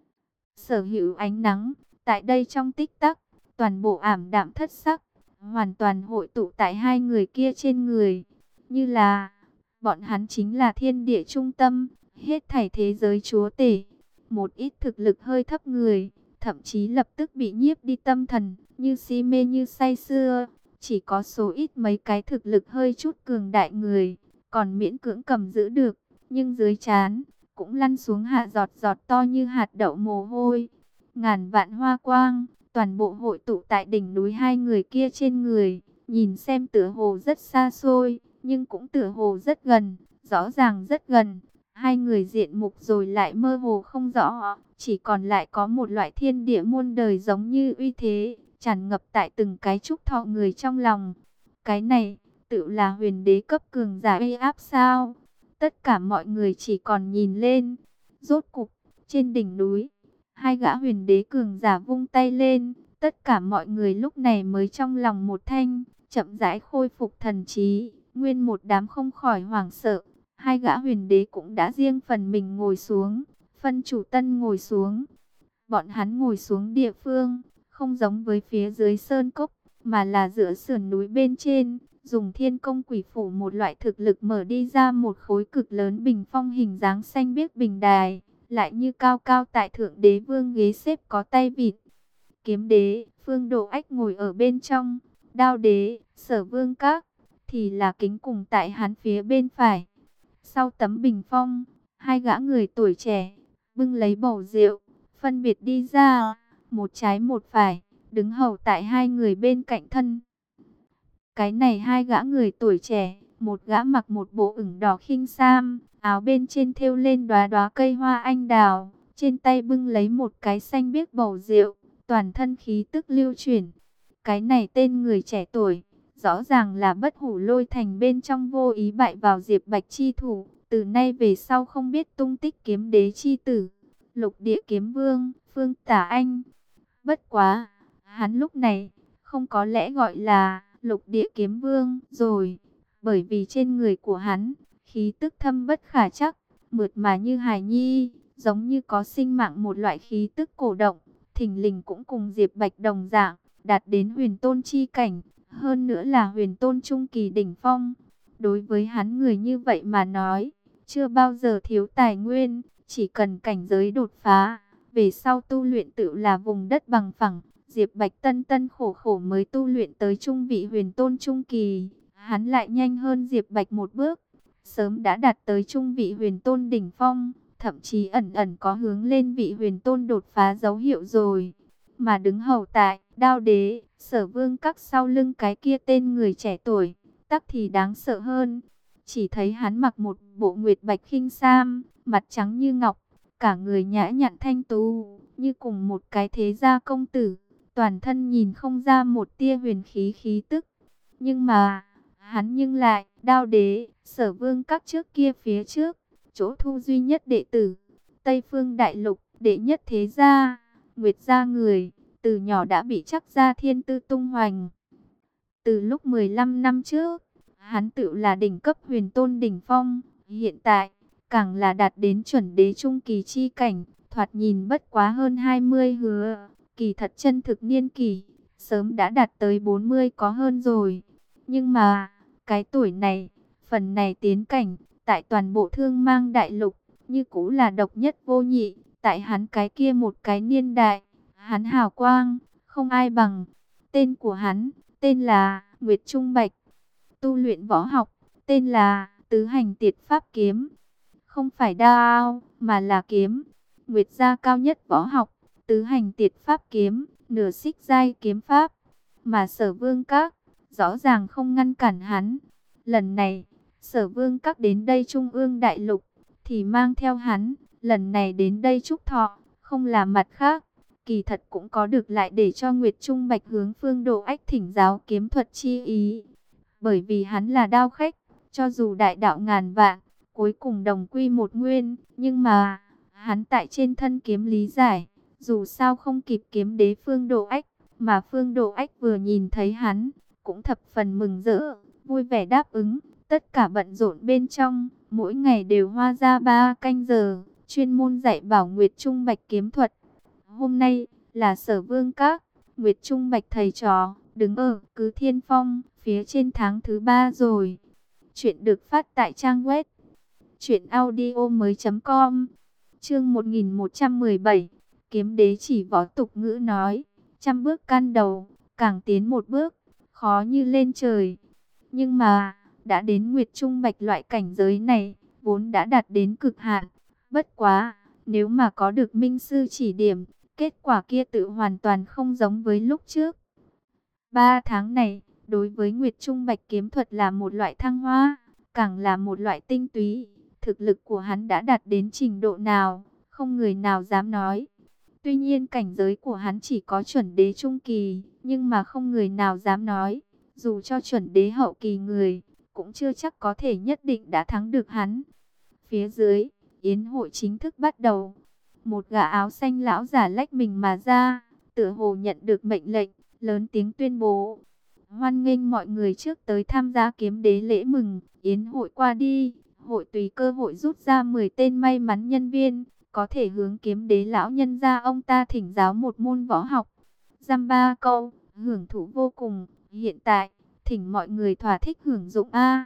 Sở hữu ánh nắng, tại đây trong tích tắc, toàn bộ ảm đạm thất sắc, hoàn toàn hội tụ tại 2 người kia trên người, như là bọn hắn chính là thiên địa trung tâm, hết thảy thế giới chúa tể. Một ít thực lực hơi thấp người, thậm chí lập tức bị nhiếp đi tâm thần, như si mê như say sưa. Chỉ có số ít mấy cái thực lực hơi chút cường đại người, còn miễn cưỡng cầm giữ được, nhưng dưới trán cũng lăn xuống hạ giọt giọt to như hạt đậu mồ hôi. Ngàn vạn hoa quang, toàn bộ hội tụ tại đỉnh núi hai người kia trên người, nhìn xem tựa hồ rất xa xôi, nhưng cũng tựa hồ rất gần, rõ ràng rất gần. Hai người diện mục rồi lại mơ hồ không rõ, chỉ còn lại có một loại thiên địa muôn đời giống như uy thế, tràn ngập tại từng cái trúc thọ người trong lòng. Cái này, tự là huyền đế cấp cường giả uy áp sao? Tất cả mọi người chỉ còn nhìn lên. Rốt cục, trên đỉnh núi, hai gã huyền đế cường giả vung tay lên, tất cả mọi người lúc này mới trong lòng một thanh, chậm rãi khôi phục thần trí, nguyên một đám không khỏi hoảng sợ. Hai gã huyền đế cũng đã riêng phần mình ngồi xuống, phân chủ tân ngồi xuống. Bọn hắn ngồi xuống địa phương, không giống với phía dưới sơn cốc, mà là giữa sườn núi bên trên, dùng thiên công quỷ phủ một loại thực lực mở đi ra một khối cực lớn bình phong hình dáng xanh biếc bình đài, lại như cao cao tại thượng đế vương ghế xếp có tay vịt. Kiếm đế, Phương Độ Ách ngồi ở bên trong, Đao đế, Sở Vương Các, thì là kính cùng tại hắn phía bên phải. Sau tấm bình phong, hai gã người tuổi trẻ, bưng lấy bầu rượu, phân biệt đi ra, một trái một phải, đứng hầu tại hai người bên cạnh thân. Cái này hai gã người tuổi trẻ, một gã mặc một bộ ửng đỏ khinh sam, áo bên trên thêu lên đóa đóa cây hoa anh đào, trên tay bưng lấy một cái xanh biếc bầu rượu, toàn thân khí tức lưu chuyển. Cái này tên người trẻ tuổi, rõ ràng là Bất Hủ Lôi Thành bên trong vô ý bại vào Diệp Bạch chi thủ, từ nay về sau không biết tung tích kiếm đế chi tử, Lục Địa Kiếm Vương, Phương Tả Anh. Bất quá, hắn lúc này không có lẽ gọi là Lục Địa Kiếm Vương rồi, bởi vì trên người của hắn, khí tức thâm bất khả trắc, mượt mà như hài nhi, giống như có sinh mạng một loại khí tức cổ động, thình lình cũng cùng Diệp Bạch đồng dạng, đạt đến huyền tôn chi cảnh, hơn nữa là huyền tôn trung kỳ đỉnh phong. Đối với hắn người như vậy mà nói, chưa bao giờ thiếu tài nguyên, chỉ cần cảnh giới đột phá, về sau tu luyện tự là vùng đất bằng phẳng. Diệp Bạch tân tân khổ khổ mới tu luyện tới trung vị huyền tôn trung kỳ, hắn lại nhanh hơn Diệp Bạch một bước, sớm đã đạt tới trung vị huyền tôn đỉnh phong, thậm chí ẩn ẩn có hướng lên vị huyền tôn đột phá dấu hiệu rồi. Mà đứng hầu tại Đao đế, Sở Vương Các sau lưng cái kia tên người trẻ tuổi, tắc thì đáng sợ hơn. Chỉ thấy hắn mặc một bộ nguyệt bạch khinh sam, mặt trắng như ngọc, cả người nhã nhặn thanh tú, như cùng một cái thế gia công tử, toàn thân nhìn không ra một tia huyền khí khí tức. Nhưng mà, hắn nhưng lại, Đao đế, Sở Vương Các trước kia phía trước, chỗ thu duy nhất đệ tử, Tây Phương Đại Lục, đệ nhất thế gia, Nguyệt gia người, từ nhỏ đã bị chắc gia thiên tư tung hoành. Từ lúc 15 năm trước, hắn tự là đỉnh cấp huyền tôn đỉnh phong, hiện tại, càng là đạt đến chuẩn đế trung kỳ chi cảnh, thoạt nhìn bất quá hơn 20 hứa, kỳ thật chân thực niên kỷ, sớm đã đạt tới 40 có hơn rồi. Nhưng mà, cái tuổi này, phần này tiến cảnh, tại toàn bộ Thương Mang Đại Lục, như cũ là độc nhất vô nhị, tại hắn cái kia một cái niên đại, hắn hào quang, không ai bằng. Tên của hắn, tên là Nguyệt Trung Bạch, tu luyện võ học, tên là Tứ Hành Tiệt Pháp Kiếm, không phải đao, mà là kiếm. Nguyệt gia cao nhất võ học, Tứ Hành Tiệt Pháp Kiếm, nửa xích giai kiếm pháp, mà Sở Vương Các rõ ràng không ngăn cản hắn. Lần này, Sở Vương Các đến đây Trung ương Đại Lục, thì mang theo hắn, lần này đến đây chúc thọ, không là mặt khác, kỳ thật cũng có được lại để cho Nguyệt Trung Bạch hướng Phương Độ Ách thỉnh giáo kiếm thuật chi ý. Bởi vì hắn là đao khách, cho dù đại đạo ngàn vạn, cuối cùng đồng quy một nguyên, nhưng mà, hắn tại trên thân kiếm lý giải, dù sao không kịp kiếm đế Phương Độ Ách, mà Phương Độ Ách vừa nhìn thấy hắn, cũng thập phần mừng rỡ, vui vẻ đáp ứng, tất cả bận rộn bên trong, mỗi ngày đều hoa ra 3 canh giờ, chuyên môn dạy bảo Nguyệt Trung Bạch kiếm thuật. Hôm nay, là Sở Vương Các, Nguyệt Trung Bạch thầy trò, đứng ở Cứ Thiên Phong, phía trên tháng thứ 3 rồi. Chuyện được phát tại trang web truyệnaudiomoi.com. Chương 1117. Kiếm đế chỉ võ tục ngữ nói, trăm bước can đầu, càng tiến một bước, khó như lên trời. Nhưng mà, đã đến Nguyệt Trung Bạch loại cảnh giới này, vốn đã đạt đến cực hạn. Bất quá, nếu mà có được minh sư chỉ điểm, kết quả kia tự hoàn toàn không giống với lúc trước. 3 tháng này, đối với Nguyệt Trung Bạch kiếm thuật là một loại thăng hoa, càng là một loại tinh túy. Thực lực của hắn đã đạt đến trình độ nào, không người nào dám nói. Tuy nhiên cảnh giới của hắn chỉ có chuẩn đế trung kỳ, nhưng mà không người nào dám nói. Dù cho chuẩn đế hậu kỳ người, cũng chưa chắc có thể nhất định đã thắng được hắn. Phía dưới, yến hội chính thức bắt đầu. Một gã áo xanh lão giả lách mình mà ra, tựa hồ nhận được mệnh lệnh, lớn tiếng tuyên bố. Hoan nghênh mọi người trước tới tham gia kiếm đế lễ mừng, yến hội qua đi. Hội tùy cơ hội rút ra 10 tên may mắn nhân viên, có thể hướng kiếm đế lão nhân gia ông ta thỉnh giáo một môn võ học. Dăm ba câu, hưởng thụ vô cùng. Hiện tại, thỉnh mọi người thỏa thích hưởng dụng A.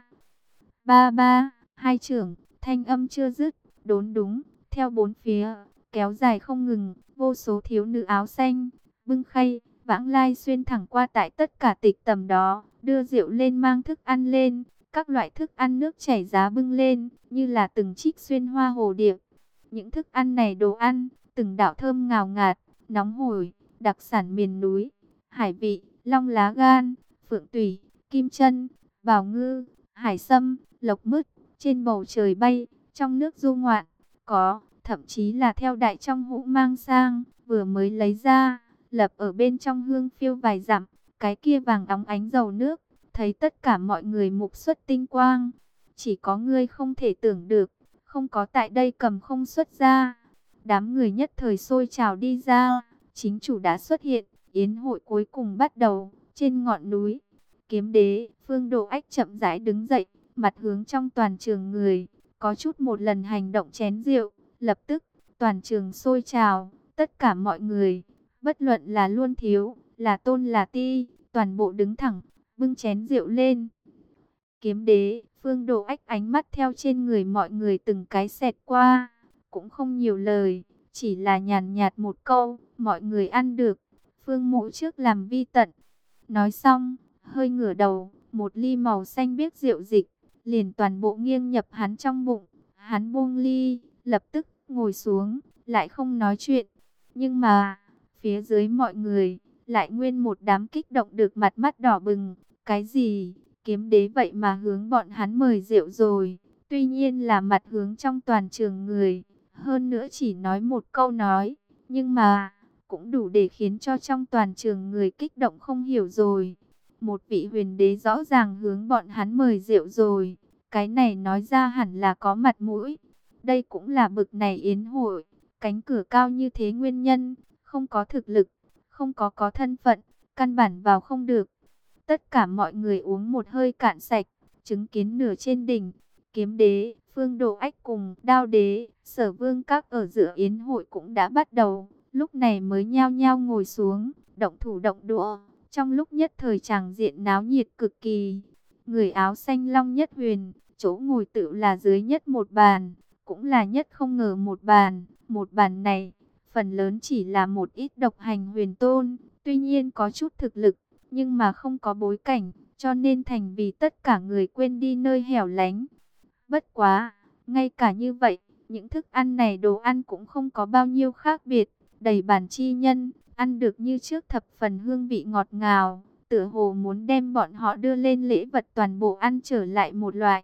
Ba ba, hai trưởng, thanh âm chưa dứt, đốn đúng, theo bốn phía, kéo dài không ngừng, vô số thiếu nữ áo xanh, bưng khay, vãng lai xuyên thẳng qua tại tất cả tịch tầm đó, đưa rượu lên mang thức ăn lên, các loại thức ăn nước chảy giá bưng lên, như là từng trích xuyên hoa hồ điệp. Những thức ăn này đồ ăn, từng đạo thơm ngào ngạt, nóng hổi, đặc sản miền núi, hải vị, long lá gan, phượng tủy, kim chân, bào ngư, hải sâm, lộc mứt, trên bầu trời bay, trong nước du ngoạn, có, thậm chí là theo đại trong hũ mang sang, vừa mới lấy ra, lập ở bên trong hương phiêu vài dặm, cái kia vàng óng ánh dầu nước, thấy tất cả mọi người mục xuất tinh quang, chỉ có ngươi không thể tưởng được, không có tại đây cầm không xuất ra. Đám người nhất thời sôi trào đi ra, chính chủ đã xuất hiện, yến hội cuối cùng bắt đầu, trên ngọn núi. Kiếm đế, Phương Độ Ách chậm rãi đứng dậy, mặt hướng trong toàn trường người, có chút một lần hành động chén rượu, lập tức, toàn trường sôi trào, tất cả mọi người, bất luận là Luân Thiếu, là Tôn là Ti, toàn bộ đứng thẳng, bưng chén rượu lên. Kiếm đế, Phương Độ Ách ánh mắt theo trên người mọi người từng cái xẹt qua, cũng không nhiều lời, chỉ là nhàn nhạt một câu, mọi người ăn được, Phương Mộ trước làm vi tận. Nói xong, hơi ngửa đầu, một ly màu xanh biếc rượu dịch, liền toàn bộ nghiêng nhập hắn trong bụng. Hắn buông ly, lập tức ngồi xuống, lại không nói chuyện. Nhưng mà, phía dưới mọi người, lại nguyên một đám kích động được mặt mắt đỏ bừng. Cái gì? Kiếm đế vậy mà hướng bọn hắn mời rượu rồi. Tuy nhiên là mặt hướng trong toàn trường người. Hơn nữa chỉ nói một câu nói. Nhưng mà, cũng đủ để khiến cho trong toàn trường người kích động không hiểu rồi. Một vị huyền đế rõ ràng hướng bọn hắn mời rượu rồi. Cái này nói ra hẳn là có mặt mũi. Đây cũng là bực này yến hội. Cánh cửa cao như thế nguyên nhân. Không có thực lực. Không có thân phận. Căn bản vào không được. Tất cả mọi người uống một hơi cạn sạch. Chứng kiến nửa trên đỉnh. Kiếm đế, Phương Độ Ách cùng Đao đế, Sở Vương các ở giữa yến hội cũng đã bắt đầu. Lúc này mới nhao nhao ngồi xuống. Động thủ động đũa. Trong lúc nhất thời tràng diện náo nhiệt cực kỳ, người áo xanh Long Nhất Huyền, chỗ ngồi tự là dưới nhất một bàn, cũng là nhất không ngờ một bàn này, phần lớn chỉ là một ít độc hành huyền tôn, tuy nhiên có chút thực lực, nhưng mà không có bối cảnh, cho nên thành vì tất cả người quên đi nơi hẻo lánh. Bất quá, ngay cả như vậy, những thức ăn này đồ ăn cũng không có bao nhiêu khác biệt, đầy bàn chi nhân. Ăn được như trước thập phần hương vị ngọt ngào, tựa hồ muốn đem bọn họ đưa lên lễ vật toàn bộ ăn trở lại một loại.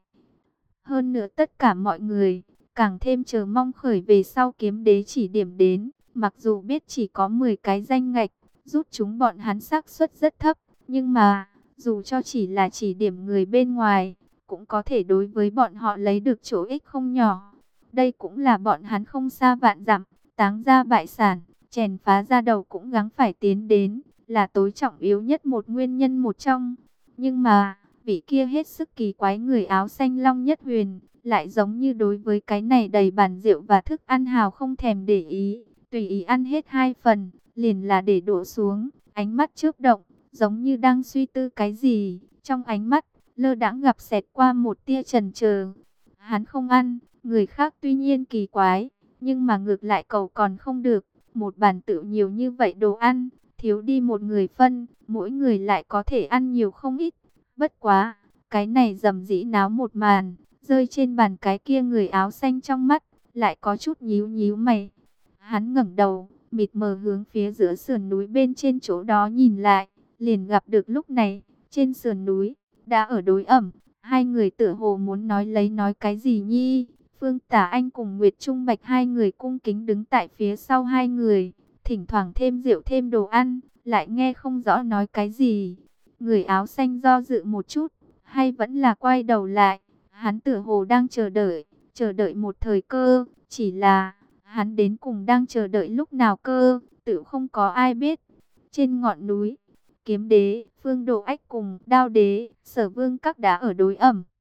Hơn nữa tất cả mọi người, càng thêm chờ mong khởi về sau kiếm đế chỉ điểm đến, mặc dù biết chỉ có 10 cái danh ngạch, rút chúng bọn hắn xác suất rất thấp, nhưng mà, dù cho chỉ là chỉ điểm người bên ngoài, cũng có thể đối với bọn họ lấy được chỗ ích không nhỏ. Đây cũng là bọn hắn không xa vạn dặm, táng ra bại sản, chèn phá ra đầu cũng gắng phải tiến đến, là tối trọng yếu nhất một nguyên nhân một trong. Nhưng mà, vị kia hết sức kỳ quái người áo xanh Long Nhất Huyền, lại giống như đối với cái này đầy bàn rượu và thức ăn hào không thèm để ý, tùy ý ăn hết 2 phần, liền là để đổ xuống, ánh mắt chớp động, giống như đang suy tư cái gì, trong ánh mắt, lơ đãng gặp xẹt qua một tia chần chờ. Hắn không ăn, người khác tuy nhiên kỳ quái, nhưng mà ngược lại cầu còn không được. Một bàn tự nhiều như vậy đồ ăn, thiếu đi một người phân, mỗi người lại có thể ăn nhiều không ít. Bất quá, cái này rầm rĩ náo một màn, rơi trên bàn cái kia người áo xanh trong mắt, lại có chút nhíu nhíu mày. Hắn ngẩng đầu, mịt mờ hướng phía giữa sườn núi bên trên chỗ đó nhìn lại, liền gặp được lúc này, trên sườn núi, đã ở đối ẩm, hai người tựa hồ muốn nói cái gì nhi. Phương Tả Anh cùng Nguyệt Trung Bạch hai người cung kính đứng tại phía sau hai người, thỉnh thoảng thêm rượu thêm đồ ăn, lại nghe không rõ nói cái gì. Người áo xanh do dự một chút, hay vẫn là quay đầu lại, hắn tựa hồ đang chờ đợi một thời cơ, chỉ là hắn đến cùng đang chờ đợi lúc nào cơ, tự không có ai biết. Trên ngọn núi, Kiếm Đế, Phương Độ Ách cùng Đao Đế, Sở Vương các đã ở đối ẩm.